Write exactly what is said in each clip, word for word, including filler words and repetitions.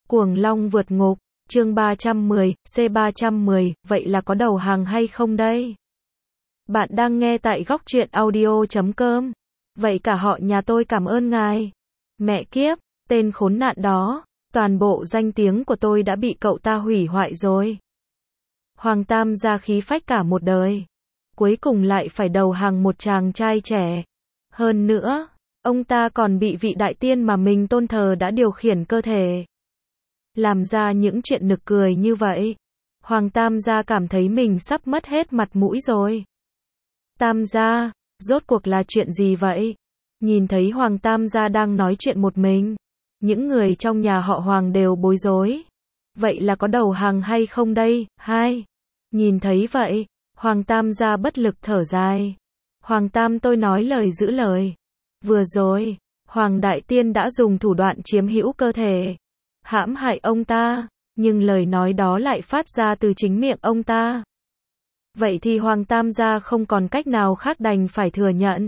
Cuồng long vượt ngục, chương ba trăm mười, C ba trăm mười, vậy là có đầu hàng hay không đây? Bạn đang nghe tại góc truyện audio chấm com. Vậy cả họ nhà tôi cảm ơn ngài. Mẹ kiếp, tên khốn nạn đó, toàn bộ danh tiếng của tôi đã bị cậu ta hủy hoại rồi. Hoàng Tam gia khí phách cả một đời, cuối cùng lại phải đầu hàng một chàng trai trẻ. Hơn nữa, ông ta còn bị vị đại tiên mà mình tôn thờ đã điều khiển cơ thể, làm ra những chuyện nực cười như vậy. Hoàng Tam gia cảm thấy mình sắp mất hết mặt mũi rồi. Tam gia, rốt cuộc là chuyện gì vậy? Nhìn thấy Hoàng Tam gia đang nói chuyện một mình, những người trong nhà họ Hoàng đều bối rối. Vậy là có đầu hàng hay không đây? Hai. Nhìn thấy vậy, Hoàng Tam gia bất lực thở dài. Hoàng Tam tôi nói lời giữ lời. Vừa rồi, Hoàng Đại Tiên đã dùng thủ đoạn chiếm hữu cơ thể, hãm hại ông ta, nhưng lời nói đó lại phát ra từ chính miệng ông ta. Vậy thì Hoàng Tam gia không còn cách nào khác đành phải thừa nhận.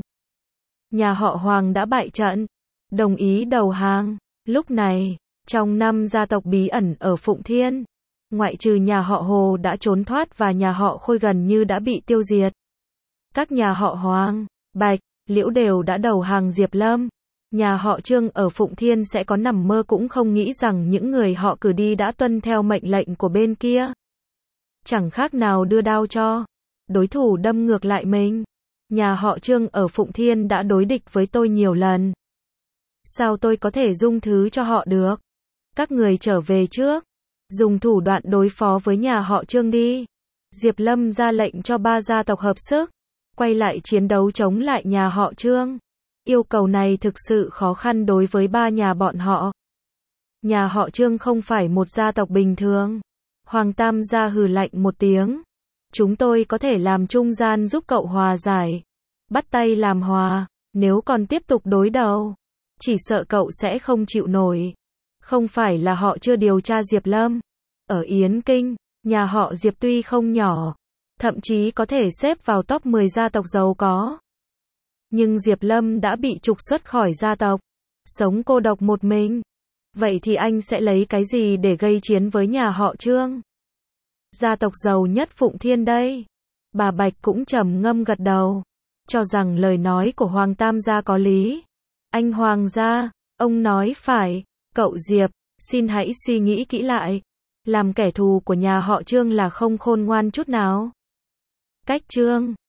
Nhà họ Hoàng đã bại trận, đồng ý đầu hàng. Lúc này, trong năm gia tộc bí ẩn ở Phụng Thiên, ngoại trừ nhà họ Hồ đã trốn thoát và nhà họ Khôi gần như đã bị tiêu diệt. Các nhà họ Hoàng, Bạch, Liễu đều đã đầu hàng Diệp Lâm. Nhà họ Trương ở Phụng Thiên sẽ có nằm mơ cũng không nghĩ rằng những người họ cử đi đã tuân theo mệnh lệnh của bên kia. Chẳng khác nào đưa đao cho đối thủ đâm ngược lại mình. Nhà họ Trương ở Phụng Thiên đã đối địch với tôi nhiều lần. Sao tôi có thể dung thứ cho họ được? Các người trở về trước, dùng thủ đoạn đối phó với nhà họ Trương đi. Diệp Lâm ra lệnh cho ba gia tộc hợp sức, quay lại chiến đấu chống lại nhà họ Trương. Yêu cầu này thực sự khó khăn đối với ba nhà bọn họ. Nhà họ Trương không phải một gia tộc bình thường. Hoàng Tam gia hừ lạnh một tiếng. Chúng tôi có thể làm trung gian giúp cậu hòa giải, bắt tay làm hòa. Nếu còn tiếp tục đối đầu, chỉ sợ cậu sẽ không chịu nổi. Không phải là họ chưa điều tra Diệp Lâm. Ở Yến Kinh, nhà họ Diệp tuy không nhỏ, thậm chí có thể xếp vào top mười gia tộc giàu có, nhưng Diệp Lâm đã bị trục xuất khỏi gia tộc, sống cô độc một mình. Vậy thì anh sẽ lấy cái gì để gây chiến với nhà họ Trương? Gia tộc giàu nhất Phụng Thiên đây. Bà Bạch cũng trầm ngâm gật đầu, cho rằng lời nói của Hoàng Tam gia có lý. Anh Hoàng gia, ông nói phải. Cậu Diệp, xin hãy suy nghĩ kỹ lại. Làm kẻ thù của nhà họ Trương là không khôn ngoan chút nào. Cách Trương